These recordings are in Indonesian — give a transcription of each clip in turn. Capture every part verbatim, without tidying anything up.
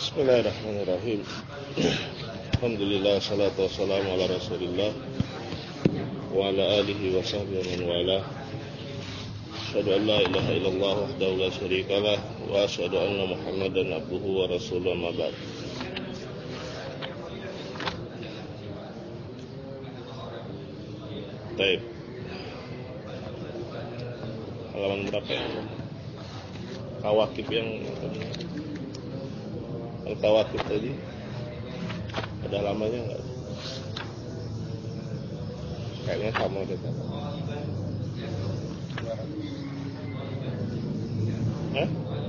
Bismillahirrahmanirrahim. Alhamdulillah, salatu wassalamu ala rasulillah wa ala alihi wa sahbihi wa wala. Asyhadu an la ilaha illallah wahdahu la syarikalah wa asyhadu anna Muhammadan abduhu wa rasuluhu ma ba'd. Baik. Halaman berapa ya? Kawakib yang Al-Kawakib tadi ada lamanya enggak? Kayaknya sama kita. Hah?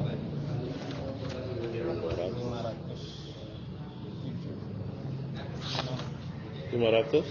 lima ratus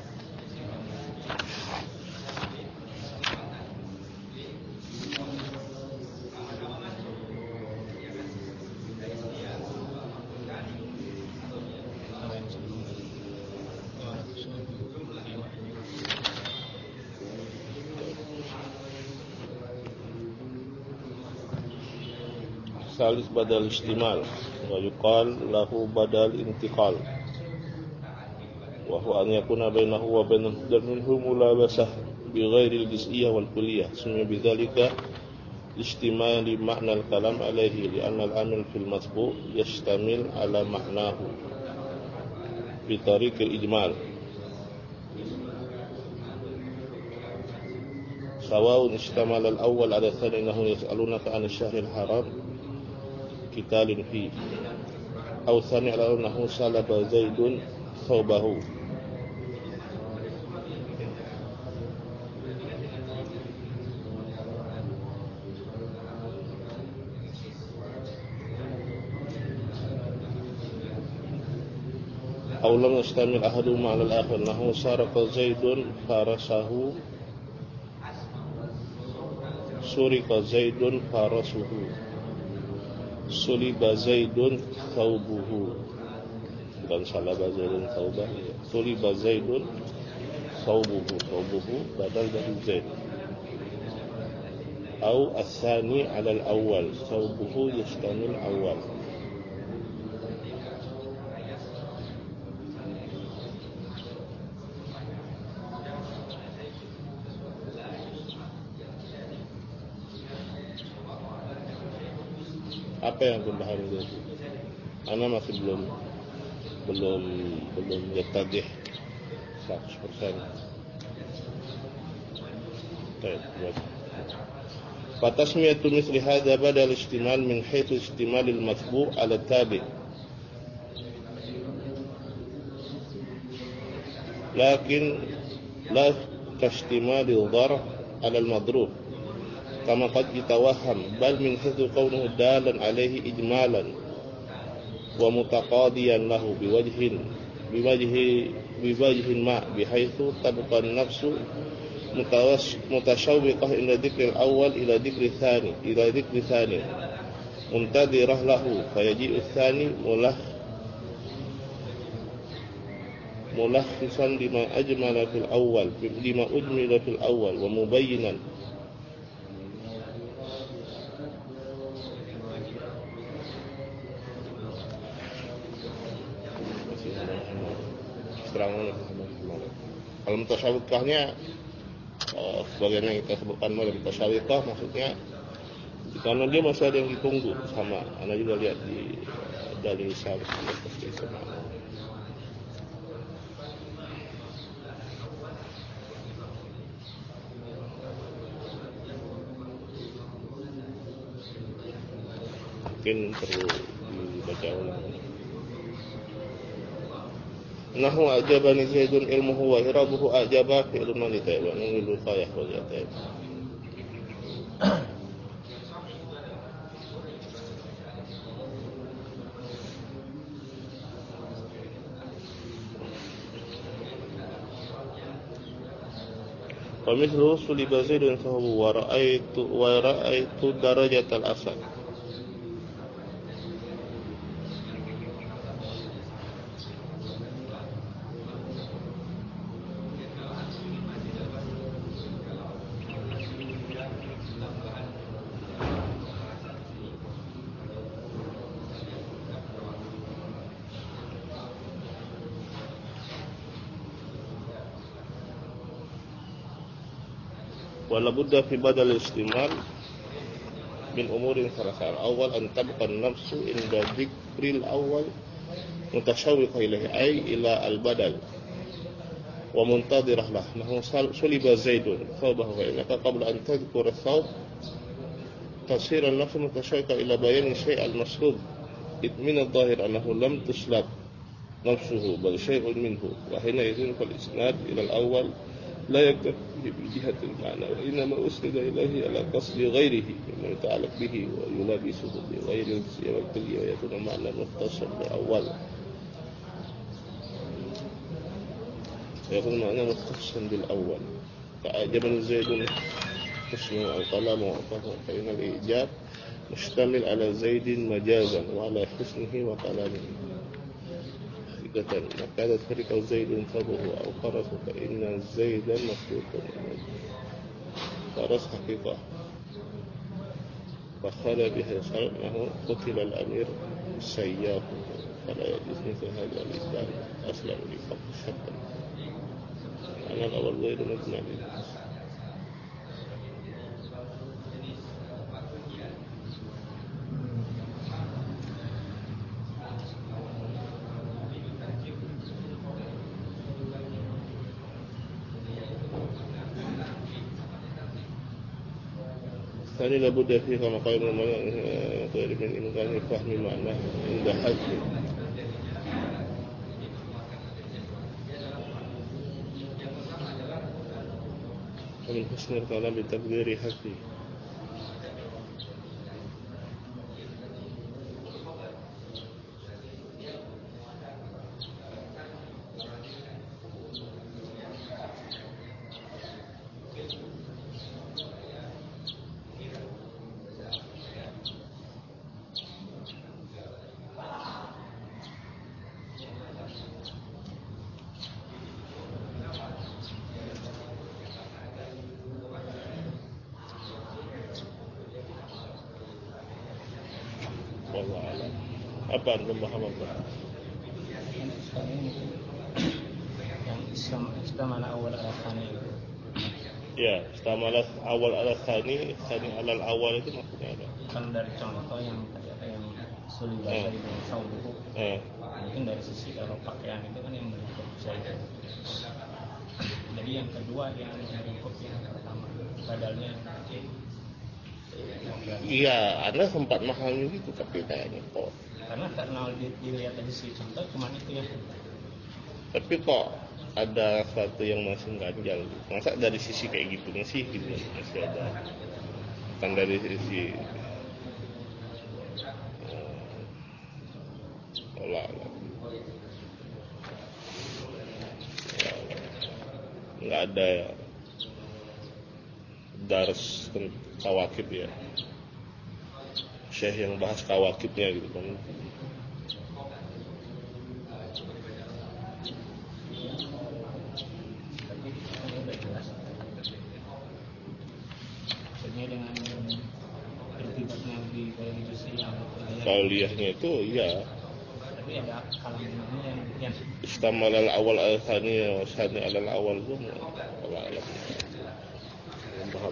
salis badal istimal wa yuqal lahu badal intiqal wa huwa an yakuna bainahu wa bainal mudar minhu mulabasah bi ghairi al-juz'iyyah wal kulliyah summa bidzalika istimal li ma'na al-kalam alayhi li anna al-amil fil masbu' yashtamil ala ma'nahu bi tariq al-ijmal sawa'un ishtamala al-awwal ala thani innahum yas'alunaka 'an ash-shahril haram kitalin fi aw sami ala annahu salaba zaidun thawbahu aw lam yastamil ahaduhuma ala al-akhar annahu saraka zaidun farasahu surika zaidun farasuhu suliba zaidun thawbuhu bukan salaba zaidun thawbahu ya. Suliba zaidun thawbuhu thawbuhu badal dari zaid au as-sani ala al-awwal thawbuhu yashtamil awwal. Apa yang aku pahami itu? Ana masih belum belum belum yatadih seratus persen. Baik, baik. Fatasmiyatu misli hadza badal istimal min haitsu istimal al-matbu' ala tabi'. Lakin la kashtimal al-dharf ala al-madrub. كما قد يتوهم بل من حيث كونه دالا عليه إجمالا ومتقاضيا له بوجه بوجه بوجه ما بحيث تبقى النفس متشوقة إلى ذكر الأول إلى ذكر الثاني إلى ذكر الثاني منتظرة له فيجيء الثاني ملخ ملخصا لما أجمل في الأول لما أجمل في الأول ومبينا Kalau mutasyawiqahnya uh, sebagaimana kita sebutkan dalam mutasyawiqah maksudnya karena dia masih ada yang ditunggu sama Anda juga lihat di dari salaf seperti itu. Mungkin perlu dibaca ulang. Nahu ajabani zaidun ilmuhu wa irabuhu ajaba fi'lun manita wa nuridu qayah wa jatayb. Wa mithlu suliba zaidun sahabu wa ra'aitu wa ra'aitu darajatal asad. wala budda fi badal istimal min umurin salasal. Awal an tabqa an-nafsu inda dhikril awal mutashawwiqa ilayhi ay ila al-badal wa muntadirah lah. Nahu suliba Zaidun thawbahu fa innaka qabla an tadhkura thawb tasir an-nafsu mutashawwiqa ila bayan syai' al-maslub min adh-dhahir annahu lam tuslab nafsuhu bal syai'un minhu wa hina idhin fal isnad ila al-awwal la yaktafi bi jihati al-ma'na wa inma usnida ilayhi ala qasdi ghayrihi mimma yata'allaq bihi wa yulabisuhu bi ghayri al-siyaq al-kulli wa yakunu ma'na mukhtasar bil awwal yakunu ma'na mukhtasar bil awwal fa'ajaban Zaidun husnu al-qalam wa afahu fa inna al-ijab mustamil ala Zaidin majazan wa ala husnihi wa qalamihi مكان ترك زيد ثوبه أو فرسه فإن زيدا مخلوق فرس حقيقة فخلى بها شرع أنه قتل الأمير سيافه فلا يجوز مثل هذا الإسلام أصلا لفقد الشرط. أنا الأول غير مجمع للناس. ثاني لابد فيه كما قال غير من إمكان فهم معناه عند حذف ومن حسن الكلام بتقدير حذفه. Apa pemahaman Pak? Yang Islam istamala awal ala tsani. Ya, istamala awal ala tsani, tsani ala awal itu maksudnya apa? Kan dari contoh yang yang sulit bahasa di bawah buku. Eh. Mungkin dari sisi kalau pakaian itu kan yang melingkup saja. Jadi yang kedua yang melingkup yang pertama badalnya iya, Anda sempat memahami itu tapi kayaknya kok. Karena karena dilihat dari sisi contoh cuma itu ya. Tapi kok ada sesuatu yang masih ganjal. Masa dari sisi kayak gitu sih gitu masih ada. Kan dari sisi olah uh, nggak ada ya. Dars kawakib ya, syekh yang bahas kawakibnya gitu kan. Kauliyahnya itu iya. Tapi ada kalamnya yang yang istamal al awal al thani wa thani al awal itu Allah alam. Paham.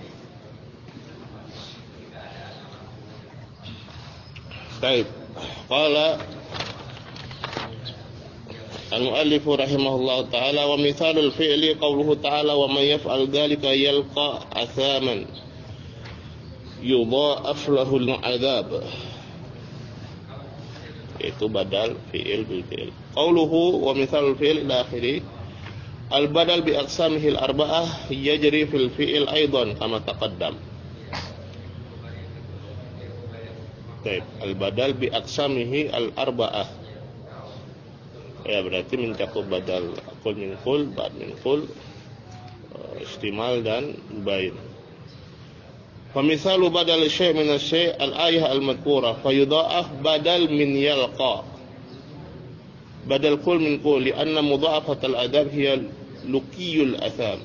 Baik. Qala al-muallif rahimahullah ta'ala wa mithalul fi'li qawluhu ta'ala wa man yaf'al dhalika yalqa athaman yudha'af lahu al-'adzab. Itu badal fi'il bil fi'il. Qawluhu wa mithalul fi'li ila akhirih. Al-badal bi aqsamihi al-arba'ah yajri fil fi'il aidan kama taqaddam. Baik, al-badal bi aqsamihi al-arba'ah. Ya berarti mencakup badal qul min qul, ba'd min qul, istimal dan bain. Fa misalu badal syai' min asy-syai' al-ayah al-madhkura fa yudha'af badal min yalqa. Badal qul min qul li'anna mudha'afat al-adab hiya luqiyul atham.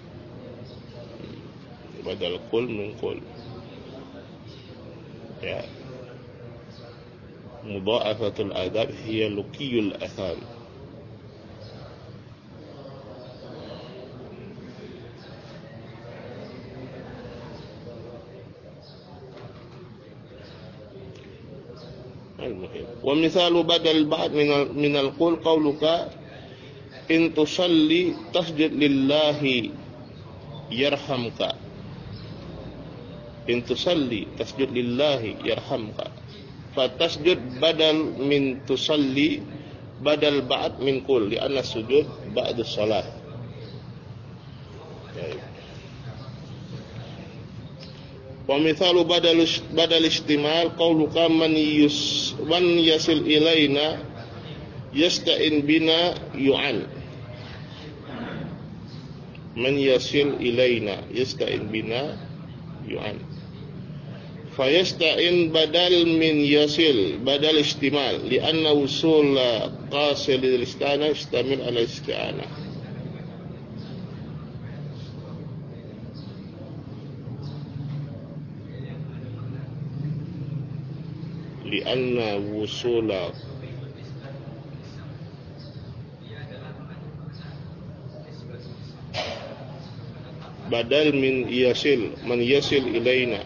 Badal qul min qul. Ya. Mudha'afatul adab hiya luqiyul atham. Al-muhim. Wa mithalu badal ba'd minal minal qul qauluka in tusalli tasjud lillahi yarhamka. In tusalli tasjud lillahi yarhamka. Fa tasjud badal min tusalli badal ba'd min qul li'anna sujud ba'da shalah. Wa mithalu badal badal istimal qauluka man yus man yasil ilaina yasta'in bina yu'an. Man yasil ilaina yasta'in bina yu'an. Fayasta'in badal min yasil badal istimal li'anna usul qasil al-istana istamil ala isti'anah. Li'anna wusula badal min yasil man yasil ilaina.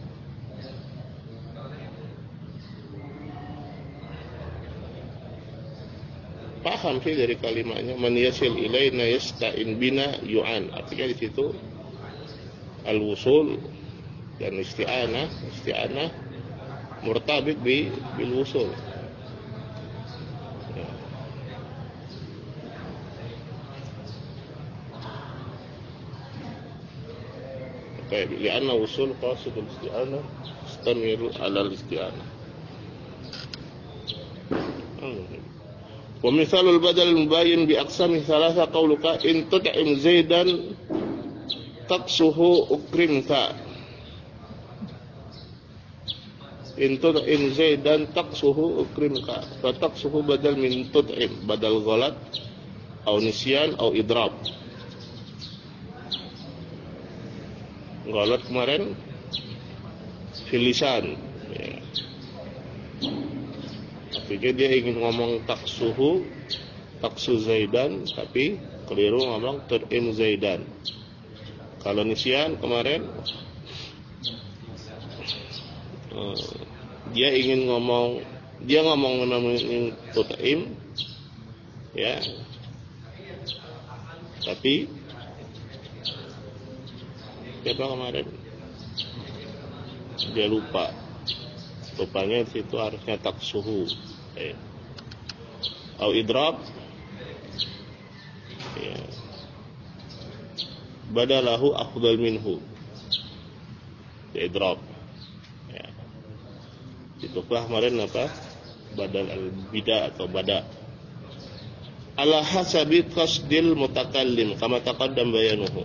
Paham sih dari kalimatnya man yasil ilaina yasta'in bina yu'an. Artinya di situ al-wusul dan isti'anah isti'anah murtabit bi bil wusul. Ya. Baik, li'anna wusul qasidul isti'anah istamiru ala al-isti'anah. Wa mithalul badal mubayyin bi aqsami thalatha qauluka in tut'im zaidan taqsuhu ukrimta. In tut'im zaidan taqsuhu ukrimka. Fa taqsuhu badal min tut'im badal ghalat au nisyan au idrab. Ghalat kemarin filisan ya. Artinya dia ingin ngomong taksuhu taksu zaidan tapi keliru ngomong tut'im zaidan. Kalau nisyan kemarin uh, dia ingin ngomong dia ngomong namanya tut'im ya, tapi siapa kemarin dia lupa lupanya di situ harusnya taksuhu ya. Au idrab ya. Badalahu afdal minhu ya, idrab ya. Itu kemarin apa? Badal al-bida atau bada. Ala hasabi qasdil mutakallim kama taqaddam bayanuhu.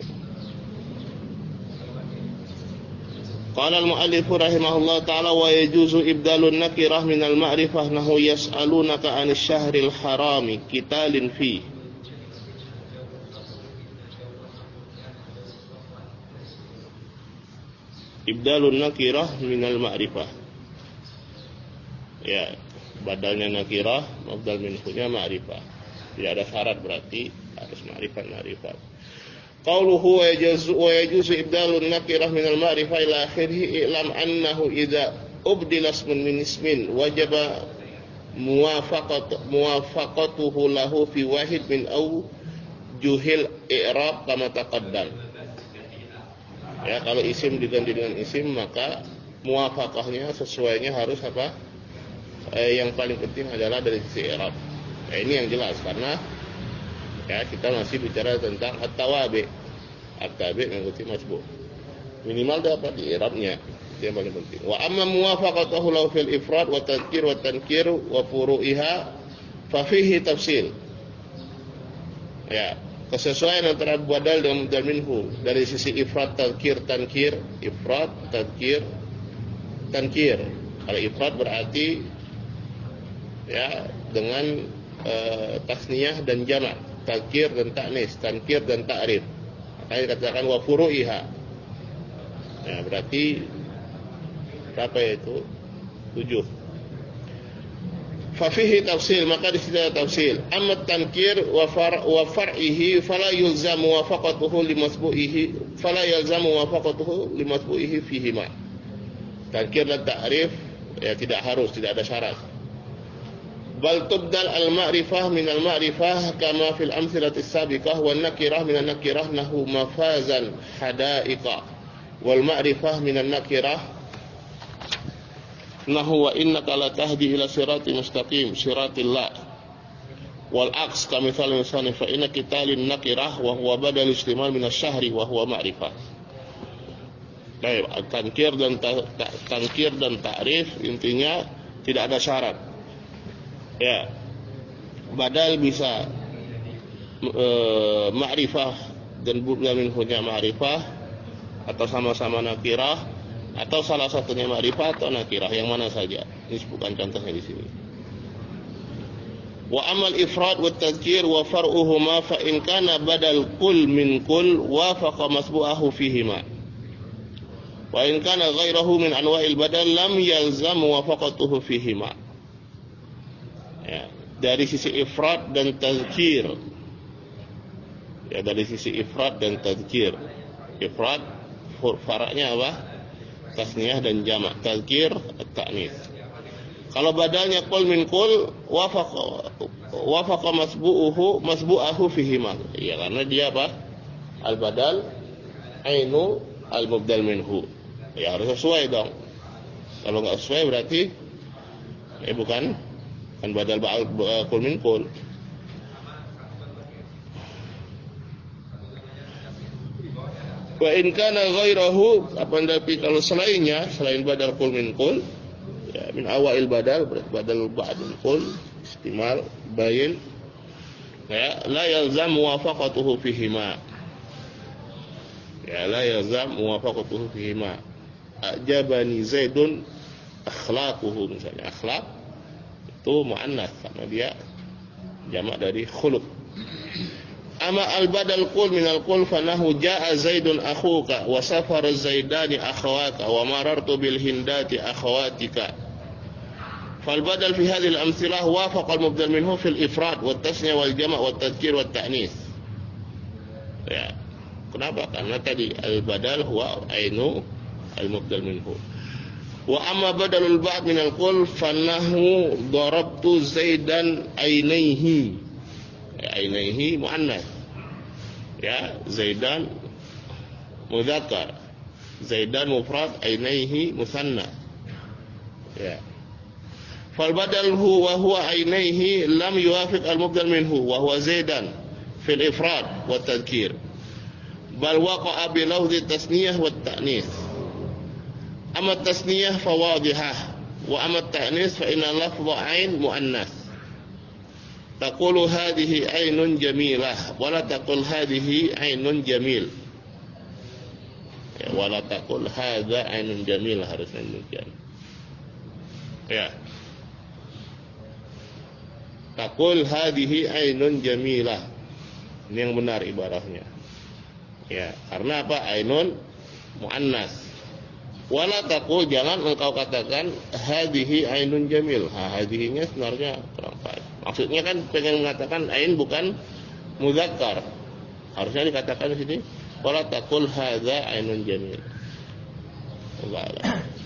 Qala al-mu'allif rahimahullah ta'ala wa yajuzu ibdalun nakirah minal ma'rifah nahu yas'alunaka 'anil syahril harami qitalin fi. Ibdalun nakirah minal ma'rifah. Ya, badalnya nakirah, mabdal minhunya ma'rifah. Tidak ada syarat berarti harus ma'rifat ma'rifat. Qauluhu wa yajuzu wa yajuzu ibdalun nakirah minal ma'rifah ila akhirih i'lam annahu idza ubdila ismun min ismin wajaba muwafaqat muwafaqatuhu lahu fi wahid min aw juhil i'rab kama taqaddam. Ya, kalau isim diganti dengan isim maka muwafaqahnya sesuainya harus apa? Eh, yang paling penting adalah dari sisi i'rab. Ya, ini yang jelas karena ya kita masih bicara tentang at-tawabi. At-tabi mengikuti masbu. Minimal dapat di i'rabnya. Itu yang paling penting. Wa amma muwafaqatuhu lahu fil ifrad wa tadhkir wa tankir wa furu'iha fa fihi tafsil. Ya, kesesuaian antara badal dengan mubdal minhu dari sisi ifrad, tadhkir, tankir, ifrad, tadhkir, tankir. Kalau ifrad berarti ya dengan uh, tasniyah dan jamak, tadhkir dan ta'nis, tankir dan ta'rif. Makanya dikatakan wa furu'iha. Ya, berarti berapa itu? Tujuh. Fa fihi tafsil, maka di situ ada tafsil. Amma tankir wa far wa far'ihi fala yulzamu wafaqatuhu limasbu'ihi fala yalzamu wafaqatuhu limasbu'ihi fihima. Tankir dan ta'rif ya tidak harus, tidak ada syarat. Bal tubdal al-ma'rifah min al-ma'rifah kama fil amthilati as-sabiqah wan nakirah min an-nakirah nahu mafazan hadaiqa wal ma'rifah min an-nakirah nahu wa innaka la tahdi ila siratin mustaqim siratillah wal aks kamithal insani fa inna qitalin nakirah wa huwa badal istimal min asy-syahri wa huwa ma'rifah. Baik, tankir dan ta, ta, tankir dan ta'rif intinya tidak ada syarat. Ya. Badal bisa e, ma'rifah dan budal minhunya ma'rifah atau sama-sama nakirah atau salah satunya ma'rifah atau nakirah, yang mana saja. Ini bukan contohnya di sini. Wa amal ifrad wa tadhkir wa far'uhuma fa in kana badal kull min kull wafaqa masbu'ahu fihima wa in kana ghairahu min anwa'il badal lam yalzam wafaqatuhu fihima. Ya, dari sisi ifrad dan tadhkir. Ya, dari sisi ifrad dan tadhkir. Ifrad faraknya apa? Tasniyah dan jamak. Tadhkir at-ta'nits. Kalau badalnya qul min qul wafaqa wafaqa masbu'uhu masbu'ahu fihima. Ya, karena dia apa? Al-badal ainu al-mubdal minhu. Ya, harus sesuai dong. Kalau enggak sesuai berarti eh bukan kan badal ba'al qul min qul. Wa in kana ghairahu, apalagi kalau selainnya, selain badal qul min qul, ya min awail badal, badal ba'dul qul, istimal, bayin, ya la yalzam muwafaqatuhu fihima. Ya la yalzam muwafaqatuhu fihima. Ajabani Zaidun akhlaquhu, misalnya akhlaq itu muannas karena dia jamak dari khuluq. Ama al-badal qul min al-qul fanahu jaa Zaidun akhuka wa safara Zaidani akhawaka wa marartu bil hindati akhawatika. Fal badal fi hadhihi al-amthilah wafaqa al-mubdal minhu fi al-ifrad wa at-tasniya wal jama' wa at-tadhkir wa at-ta'nis. Ya. Kenapa? Karena tadi al-badal huwa ainu al-mubdal minhu. Wa amma badalul ba'd min al-qul fanahu darabtu Zaidan ainaihi. Ainaihi muannas. Ya, Zaidan mudzakkar. Zaidan mufrad, ainaihi musanna. Ya. Fal badal huwa huwa ainaihi lam yuwafiq al-mubdal minhu wa huwa Zaidan fil ifrad wa tadhkir. Bal waqa'a bi lafzi tasniyah wa ta'nis. Amma tasniyah fa wadihah wa amma ta'nis fa inna lafdha ain muannas. Taqulu hadhihi ainun jamilah wa la taqul hadhihi ainun jamil. Ya, wa la taqul hadza ainun jamil, harusnya demikian. Ya. Taqul hadhihi ainun jamilah. Ini yang benar ibarahnya. Ya, karena apa? Ainun muannas. Wala taqul, jangan engkau katakan hadhihi ainun jamil. Ha, hadhihinya sebenarnya kurang pas. Maksudnya kan pengen mengatakan ain bukan mudzakkar. Harusnya dikatakan di sini wala taqul hadza ainun jamil. Allah.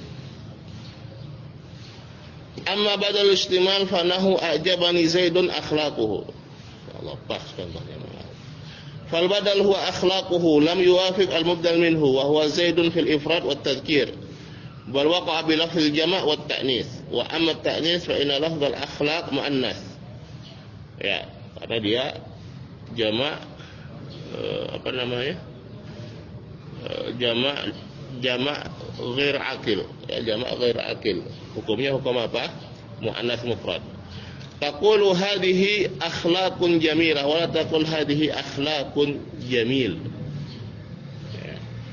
Amma badal istimal fanahu a'jabani Zaidun akhlaquhu. Allah, pas contohnya. Fal badal huwa akhlaquhu lam yuwafiq al-mubdal minhu wa huwa Zaidun fil ifrad wat tadhkir. Bal waqa'a bi lafzil jama' wat ta'nis. Wa amma at-ta'nis fa inna lafzal akhlaq muannas. Ya, karena dia jama' eh, apa namanya? Eh, jama' jama' ghair aqil. Ya, jama' ghair aqil. Hukumnya hukum apa? Muannas mufrad. Taqulu hadhihi akhlaqun jamilah wa la taqul hadhihi akhlaqun jamil. Ya.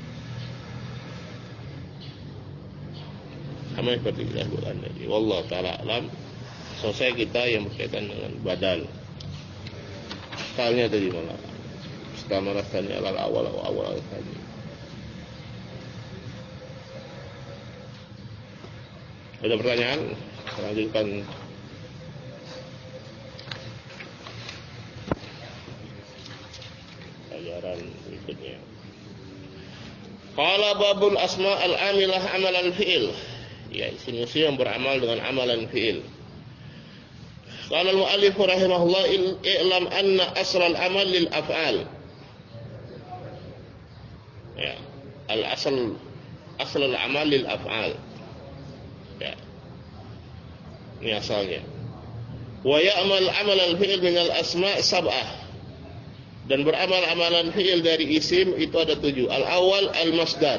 Sama seperti kita sebutkan tadi. Wallahu taala alam. Selesai kita yang berkaitan dengan badal. Soalnya tadi malah. Setelah rasanya alal awal awal tadi. Ada pertanyaan? Lanjutkan. Pelajaran berikutnya. Qala babul asma al-amilah amalan fi'il. Ya, isim-isim yang beramal dengan amalan fi'il. Qala al-mu'allif rahimahullah i'lam anna asl al-amal lil af'al. Ya, al-asl asl al-amal lil af'al. Ya. Ini asalnya. Wa ya'mal amal al-fi'l min al-asma' sab'ah. Dan beramal amalan fi'il dari isim itu ada tujuh. Al-awwal al-masdar.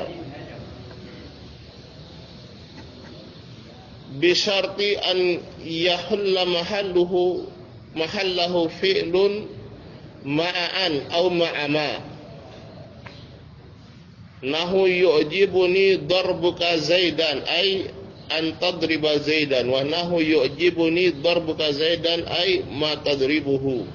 Bisyarti an yahulla mahalluhu mahallahu fi'lun ma'an aw ma'ama. Nahu yu'jibuni darbuka zaidan ay an tadriba zaidan wa nahu yu'jibuni darbuka zaidan ay ma tadribuhu.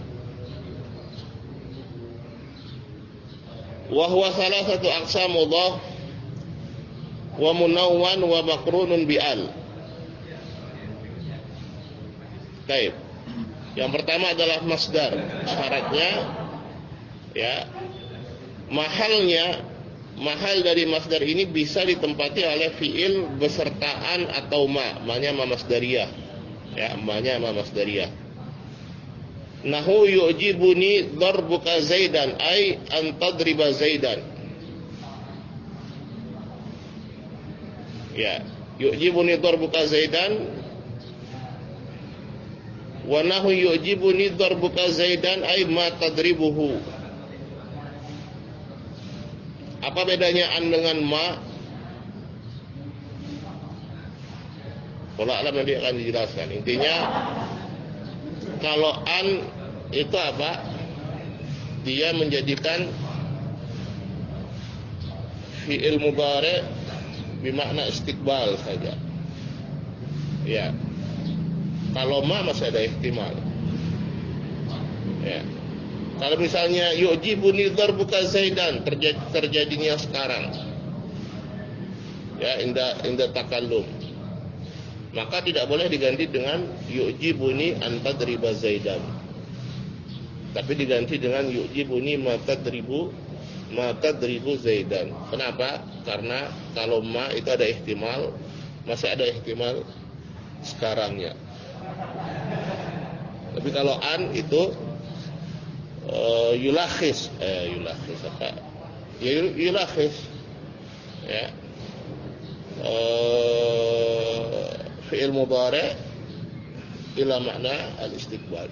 Wa huwa thalathatu aqsam mudhaf wa munawwan wa maqrunun bi al. Baik. Yang pertama adalah masdar. Syaratnya ya mahalnya mahal dari masdar ini bisa ditempati oleh fiil besertaan atau ma, ma-nya ma masdariyah. Ya, ma-nya ma masdariyah. Nahu yu'jibuni darbuka zaidan ay an tadriba zaidan. Ya, yu'jibuni darbuka zaidan wa nahu yu'jibuni darbuka zaidan ay ma tadribuhu. Apa bedanya an dengan ma? Wallahu a'lam, nanti akan dijelaskan. Intinya kalau an itu apa? Dia menjadikan fi'il mudhari' bermakna istiqbal saja. Ya. Kalau ma masih ada ihtimal. Ya. Kalau misalnya yu'jibuni darbuka zaidan terjadi, terjadinya sekarang. Ya, inda inda takallum. Maka tidak boleh diganti dengan yu'jibuni an tadriba zaidan. Tapi diganti dengan yu'jibuni ma tadribu ma tadribu zaidan. Kenapa? Karena kalau ma itu ada ihtimal, masih ada ihtimal sekarangnya. Tapi kalau an itu uh, yulakhis, eh yulakhis apa? Ya yulakhis. Ya. Uh, fi'il mudhari' ila makna al-istiqbal.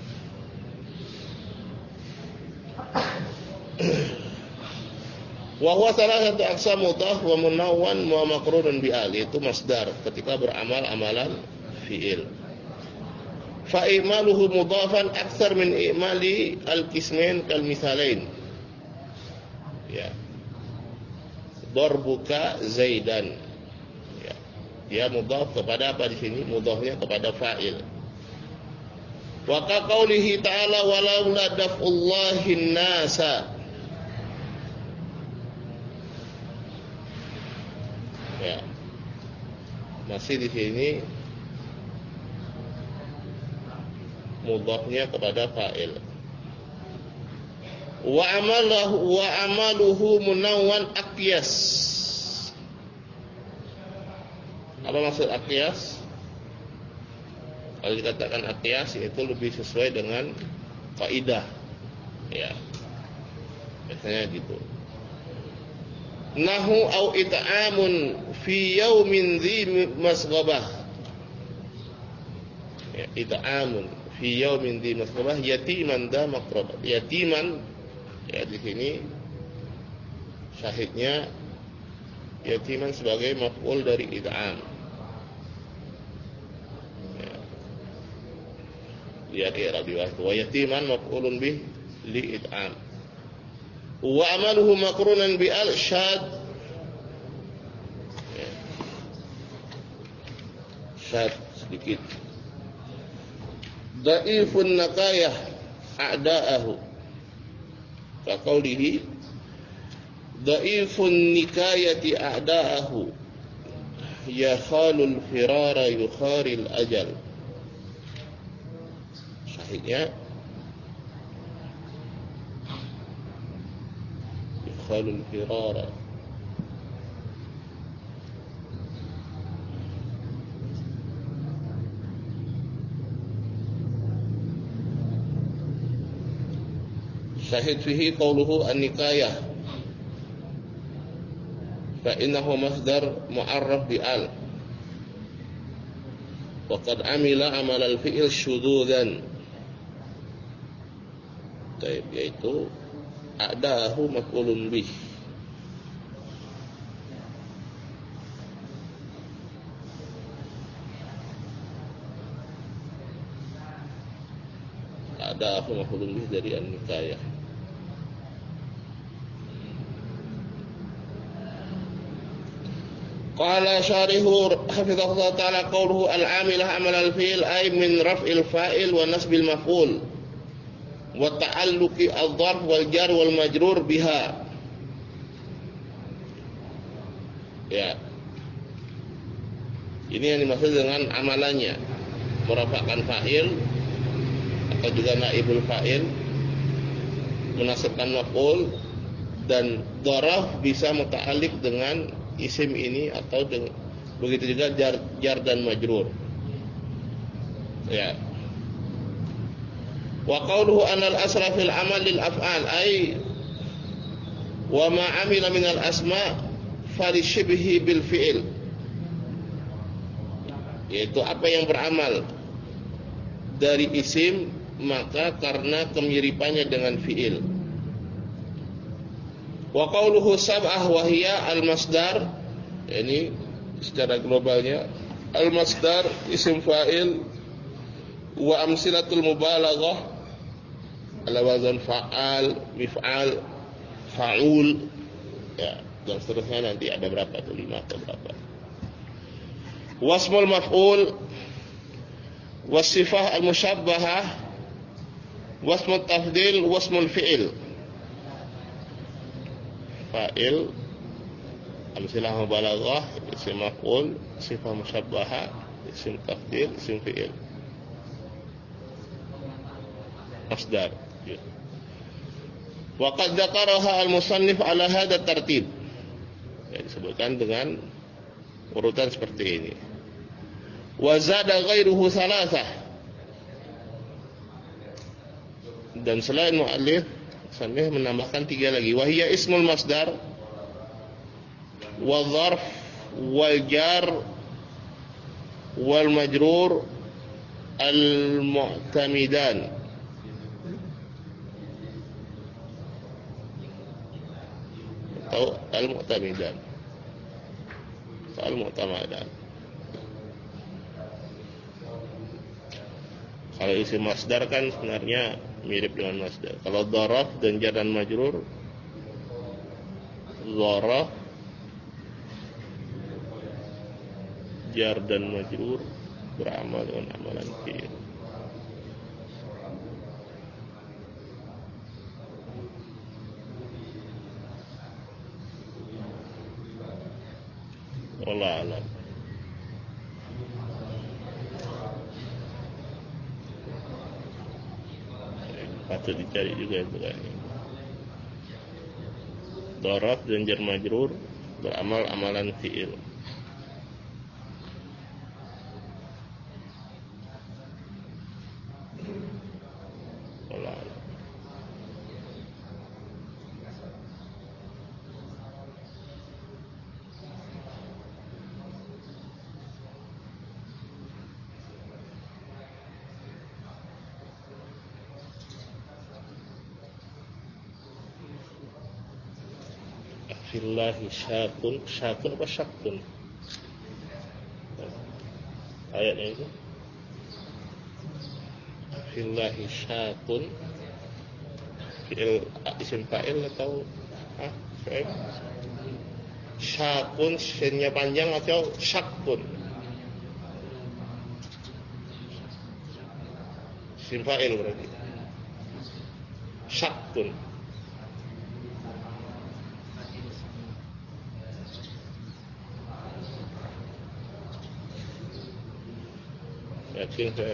Wa huwa thalathatu aqsam mudhaf wa munawwan wa maqrunun bi al, itu masdar ketika beramal amalan fi'il. Fa i'maluhu mudhafan aktsar min i'mali al-qismain kal misalain. Ya. Darbuka zaidan. Ya, mudhaf kepada apa di sini? Mudhafnya kepada fa'il. Wa ka qaulihi ta'ala walaula daf'ullahin nasa. Ya. Masih di sini mudhafnya kepada fa'il. Wa amalahu wa amaluhu munawwan aqyas. Apa maksud aqyas? Kalau dikatakan aqyas itu lebih sesuai dengan kaidah. Ya. Biasanya gitu. Nahu au it'amun fi yaumin dhi masghabah. Ya, it'amun fi yaumin dhi masghabah yatiman da maqrabah. Yatiman ya di sini syahidnya yatiman sebagai maf'ul dari it'am. Lihat i'rab di bawah. Wa yatiman maf'ulun bih li it'am. Wa amaluhu maqrunan bi al syad. Ya. Syad sedikit. Da'ifun nakayah a'da'ahu. Ka qaulihi da'ifun nikayati a'da'ahu ya khalul firara yukharil ajal. Syahidnya yukhalul firara. Syahid fihi qawluhu an-nikayah fa innahu masdar mu'arraf bi al wa qad amila amal al-fi'il syududan. Taib, yaitu adahu maf'ulun bih. Adahu maf'ulun bih dari an-nikayah. Qala syarihu hafizahullah ta'ala qawluhu al-amilah amal al-fi'il ay min raf'il fa'il wa nasbil maf'ul wa ta'alluqi al-dharf wal jar wal majrur biha. Ya. Ini yang dimaksud dengan amalannya, merafa'kan fa'il atau juga naibul fa'il, menasabkan maf'ul, dan dharaf bisa muta'alliq dengan isim ini atau dengan, begitu juga jar, jar dan majrur. Ya. Wa qawluhu anal asra fil amal lil af'al ay wa ma amila min al asma fali shibhi bil fi'il, yaitu apa yang beramal dari isim maka karena kemiripannya dengan fi'il. Wa qawluhu sab'ah wa hiya al-masdar, ini secara globalnya al-masdar isim fa'il wa amsilatul mubalaghah ala wazan fa'al, mif'al, fa'ul, ya, dan seterusnya. Nanti ada berapa tuh, lima atau berapa. Wasmul maf'ul wasifah al-musyabbahah wasmut tafdil wasmul fi'il. Fa'il, amsilah mubalaghah, isim maf'ul, sifah musyabbahah, isim tafdil, isim fi'il, masdar. Wa qad dzakaraha al-musannif ala hadha tartib, ya, disebutkan dengan urutan seperti ini. Wa zada ghairuhu salasah, dan selain mu'allif sampai menambahkan tiga lagi. Wahia ismul masdar wal dharf wal jar wal majrur al mu'tamidan. Atau al mu'tamidan atau al mu'tamadan. Kalau isim masdar kan sebenarnya mirip dengan masdar. Kalau dharaf dan jar dan majrur, dharaf, jar dan majrur beramal dengan amalan fi'il. Wallahu a'lam. Patut dicari juga itu kan. Dharaf dan jar majrur beramal amalan fi'il. Wallahu a'lam. Fillahi syakun, syakun apa syakun? Ayatnya itu Fillahi syakun, fi'il isim fa'il atau ah, fa'il? Syakun syennya panjang atau syakun? Isim fa'il berarti syakun. Yakin saya.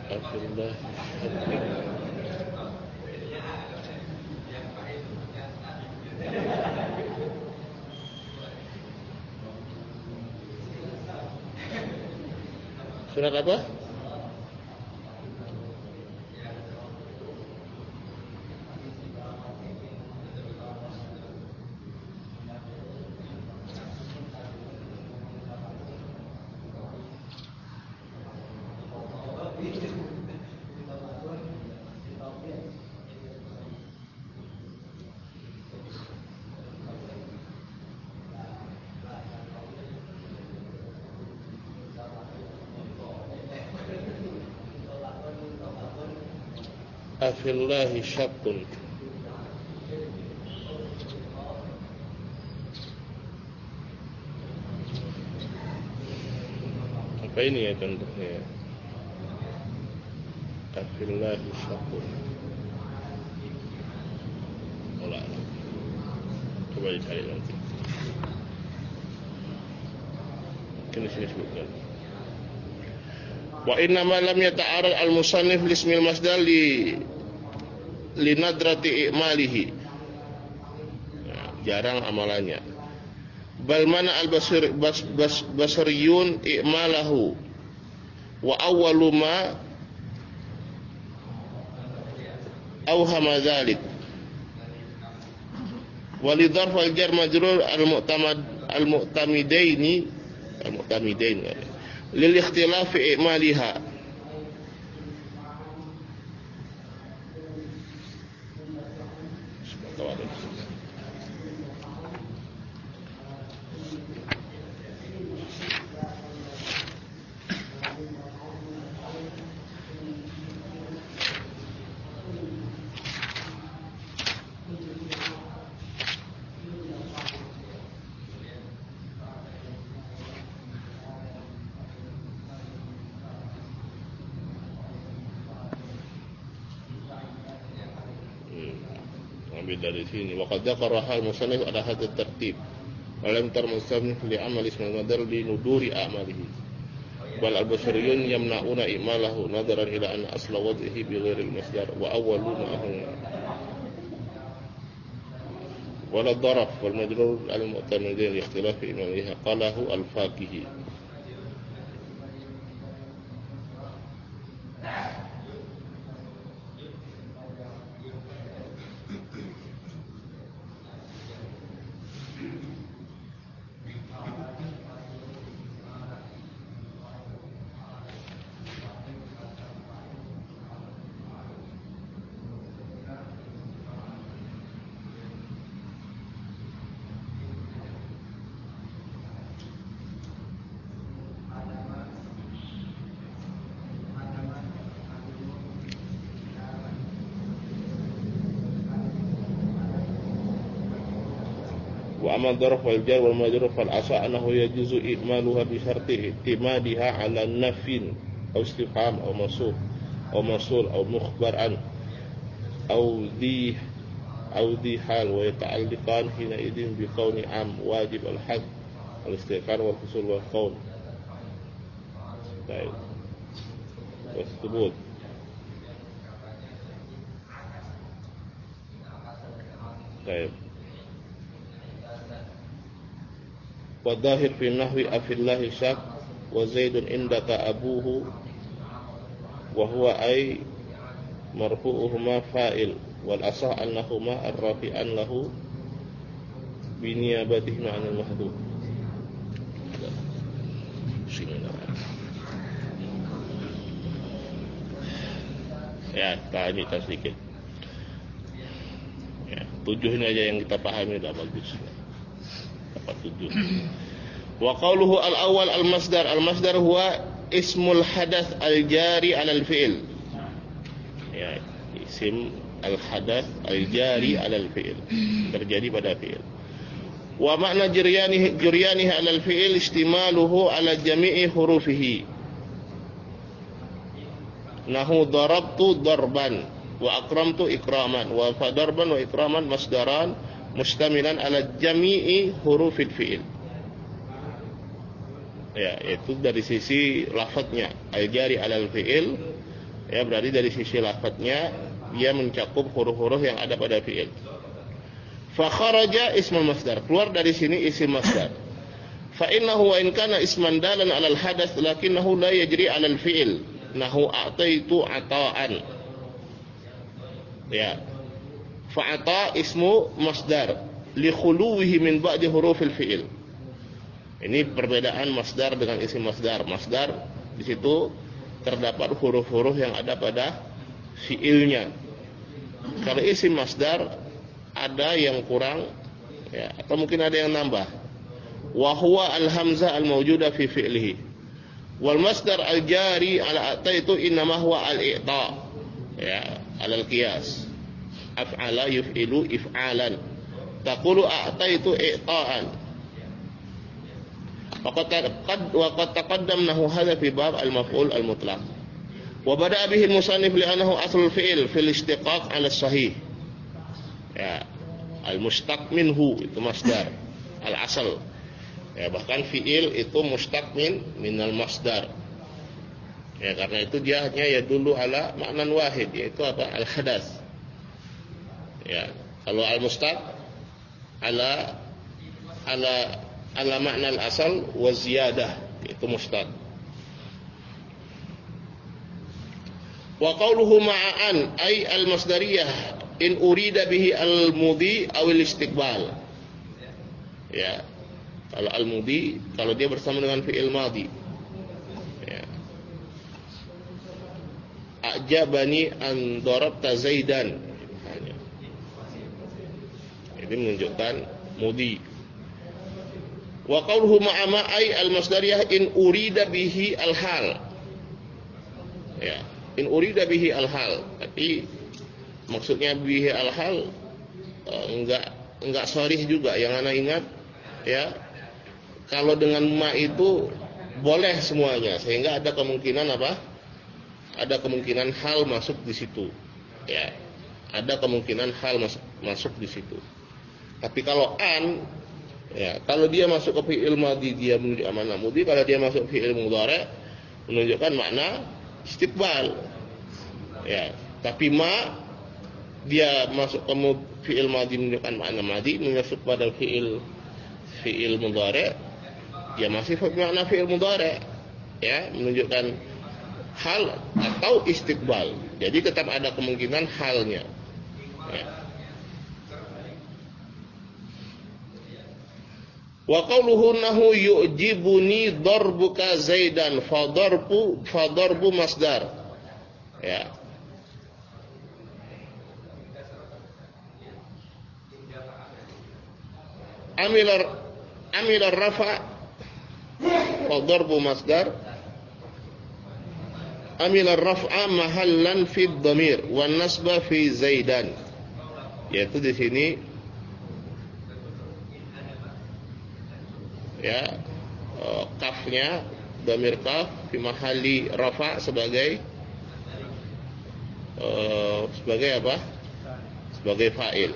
Afillah. Surat apa? Afillahi syakkun. Apa ini ya contohnya? Afillahi syakkun. Olah. Coba dicari nanti. Ini sini sebutkan. Wa inna ma lam yata'arad al-musannif lismil masdar li linadrati i'malihi. Nah, jarang amalannya. Bal mana al-basir bas, bas, basriyun i'malahu wa awwalu ma awhama dzalik. Wa li dzarf al-jar majrur al-mu'tamad al-mu'tamidaini al-mu'tamidain lil ikhtilaf fi i'maliha. Dari sini waqad dzakara hal musannif ala hadzal tartib wa lam tar musannif li amali ismil madar li nuduri a'malihi bal al-bashariyun yamna'una i'malahu nadaran ila anna asla wad'ihi bi ghairi al-masdar wa awwalu ma'ahum wala daraf wal majrur al-mu'tamidin li ikhtilaf imamiha qalahu al-faqihi. Wa amma dzarf wal jar wal majrur fal asa annahu yajuzu i'maluha bi syarti i'timadiha 'ala nafin aw istifham aw mawsuf aw mawsul aw mukhbar an aw di aw di hal wa yata'alliqan hina idin bi kauni am wajib al hadd al istighfar wal husul wal qaul. Baik. Wasbut. Baik. Wadahir fi nahwi afillahi syak wa zaidun indaka abuhu wa huwa ay marfu'uhuma fa'il wal asah annahuma ar-rafi'an lahu bi niyabatihima 'anil mahdhuf. Ya, tadi sedikit. Ya, tujuh ini aja yang kita pahami udah bagus. Dapat tujuh. Wa qawluhu al-awwal al-masdar. Al-masdar huwa ismul hadath al-jari 'ala al-fi'il. Ya, isim al-hadath al-jari 'ala al-fi'il. Terjadi pada fi'il. Wa makna jiryanihi jiryanihi 'ala al-fi'il istimaluhu 'ala jami'i hurufihi. Nahu darabtu darban wa akramtu ikraman wa fadarban wa ikraman masdaran mustamilan ala jami'i hurufil fi'il. Ya, itu dari sisi lafadznya al-jari alal fi'il Ya, berarti dari sisi lafadznya dia mencakup huruf-huruf yang ada pada fi'il. Fa kharaja ismul masdar, keluar dari sini isim masdar. Fa innahu wa in kana isman dalan 'ala al-hadath lakinnahu la yajri 'ala al-fi'il. Nahu a'taitu ata'an. Ya. Fa ata ismu masdar li khuluwihi min ba'di hurufil fi'il. Ini perbedaan masdar dengan isim masdar. Masdar di situ terdapat huruf-huruf yang ada pada fi'ilnya. Kalau isim masdar ada yang kurang, ya, atau mungkin ada yang nambah. Wa huwa al-hamzah al-mawjudah fi fi'lihi. Wal masdar al-jari ala ataitu innama huwa al-i'ta. Ya, ala al-qiyas. Af'ala yuf'ilu if'alan. Taqulu a'taitu i'ta'an. Waqad waqad taqaddamnahu hadha fi bab al-maf'ul al-mutlaq. Wa bada'a bihi al-musannif li'annahu aslul fi'il fil istiqaq 'ala as-sahih. Ya, al-mustaq minhu itu masdar, al-asal. Ya, bahkan fi'il itu mustaq min minal masdar. Ya, karena itu dia hanya ya dulu ala maknan wahid, yaitu apa? Al-hadath. Ya, kalau al-mustaq ala ala ala makna al-asal wa ziyadah, itu mustaq. Wa qawluhu ma'an ay al-masdariyah in urida bihi al-mudi aw al-istiqbal. Ya. Kalau al-mudi, kalau dia bersama dengan fi'il madi. Ya. A'jabani an darabta Zaidan. Ini menunjukkan mudi. Wa qawluhu ma'a ay al-masdariyah in urida bihi al-hal. Ya, in urida bihi al-hal. Tapi maksudnya bihi al-hal enggak enggak sharih juga. Yang ana ingat ya, kalau dengan ma itu boleh semuanya, sehingga ada kemungkinan apa? Ada kemungkinan hal masuk di situ. Ya. Ada kemungkinan hal masuk masuk di situ. Tapi kalau an, ya, kalau dia masuk ke fi'il madhi dia menunjukkan makna mudhi, kalau dia masuk fi'il mudhari menunjukkan makna istiqbal. Ya, tapi ma dia masuk ke fi'il madhi menunjukkan makna madhi, masuk pada fi'il fi'il mudhari ya masih makna fi'il mudhari, ya, menunjukkan hal atau istiqbal. Jadi tetap ada kemungkinan halnya. Ya. Wa qawluhu nahu yu'jibuni darbuka Zaidan fa darbu fa darbu masdar. Ya. Amilar amilar rafa fa darbu masdar. Amilar raf'a mahallan fi dhamir wan nasba fi Zaidan. Yaitu di sini ya, uh, kafnya dhamir kaf fi mahalli rafa sebagai uh, sebagai apa? Sebagai fa'il.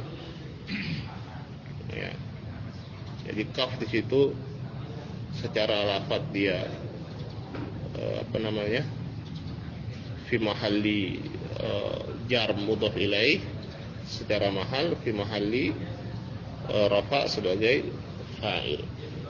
Ya. Jadi kaf di situ secara lafaz dia uh, apa namanya? Fi mahalli uh, jar mudhaf ilaih, secara mahal fi mahalli uh, rafa sebagai fa'il.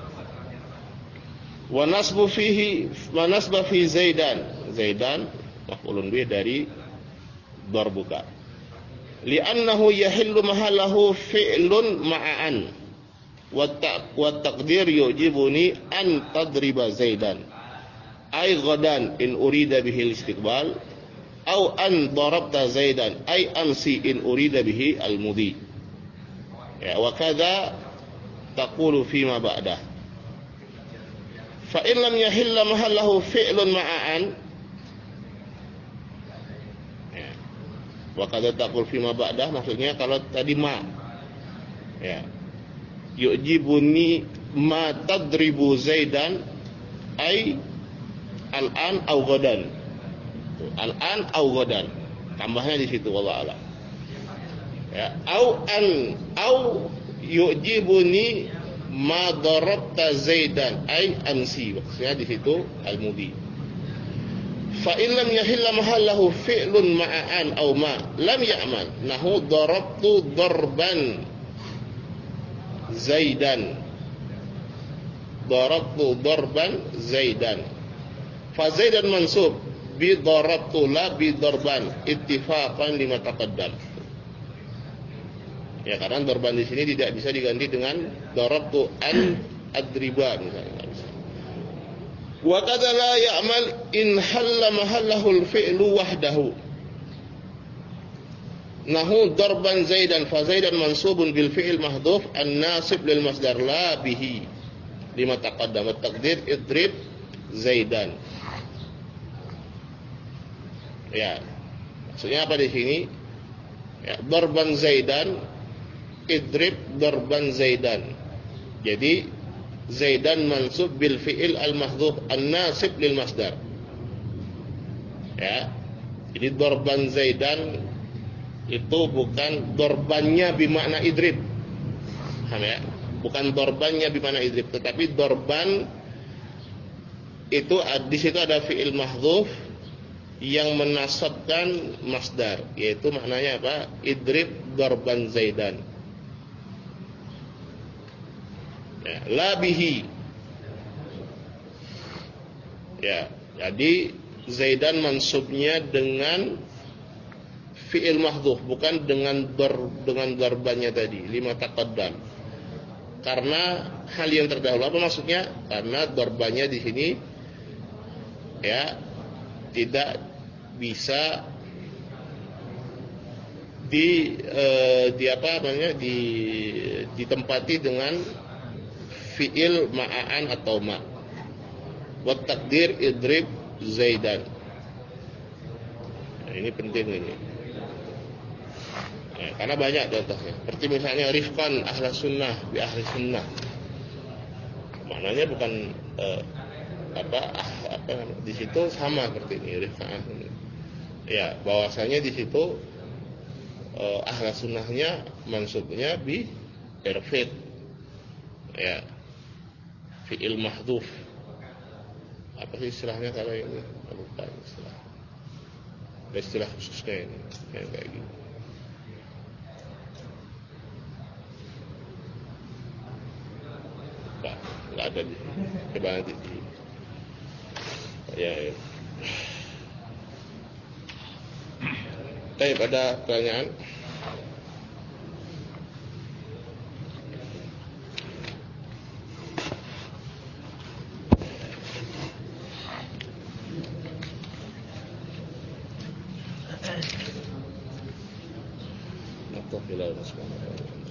Wa nasbu fihi wa nasba fi Zaidan. Zaidan maf'ulun bih dari darbuka. Li'annahu yahillu mahallahu fi'lun ma'an. Wa taqdir yujibuni an tadriba Zaidan. Ay ghadan in urida bihi al-istiqbal aw an darabta Zaidan ay amsi in urida bihi al-mudi. Ya, wa kadza taqulu fi ma ba'dah. Fa in lam yahilla mahallahu fi'lun ma'an, ya, wa kadza taqul fi ma ba'dah, maksudnya kalau tadi ma, ya, yujibuni ma tadribu Zaidan ay al-an au ghadan. Al-an au ghadan. Tambahnya di situ wallahu a'lam. Ya, au an au yujibuni ma darabta Zaidan ay ansi. Maksudnya di situ al-mudi. fa in lam yahilla mahallahu fi'lun ma'an aw ma lam ya'mal nahu darabtu darban zaidan darabtu darban zaidan fa zaidan mansub bi darabtu la bi darban ittifaqan lima taqaddam. Ya, karena darban di sini tidak bisa diganti dengan darabtu an adriba misalnya. Wa kadza la ya'mal in halla mahallahu al-fi'lu wahdahu. Nahu darban zaidan fa zaidan mansubun bil fi'il mahdhuf an-nasib lil masdar la bihi. Lima taqaddam at-taqdir idrib zaidan. Ya. Maksudnya apa di sini? Ya, darban zaidan idrib darban zaidan. Jadi zaidan mansub bil fi'il al-mahdhuf an-nasib lil masdar. Ya. Jadi darban zaidan itu bukan dorbannya bimakna idrib. Paham ya? Bukan dorbannya bimakna idrib, tetapi dorban itu di situ ada fi'il mahdhuf yang menasabkan masdar, yaitu maknanya apa? Idrib dorban zaidan. Ya, la bihi. Ya, jadi zaidan mansubnya dengan fi'il mahdhuf, bukan dengan dor, dengan darbannya tadi, lima taqaddam. Karena hal yang terdahulu, apa maksudnya? Karena darbannya di sini ya tidak bisa di eh, di apa namanya di ditempati dengan fi'il ma'an atau ma. Wa taqdir idrib zaidan. Nah, ini penting ini. Ya, karena banyak contohnya. Seperti misalnya rifqan ahla sunnah bi ahli sunnah. Maknanya bukan eh, apa ah, apa di situ sama seperti ini rifqan. Ya, bahwasanya di situ eh, ahla sunnahnya mansubnya bi irfid. Ya. Fi'il mahdhuf. Apa sih istilahnya kalau ini? Lupa istilah. Istilah khususnya ini yang kayak gini. Enggak, enggak ada di sini. Coba nanti di ya, ya. Baik, ada pertanyaan? Atau bila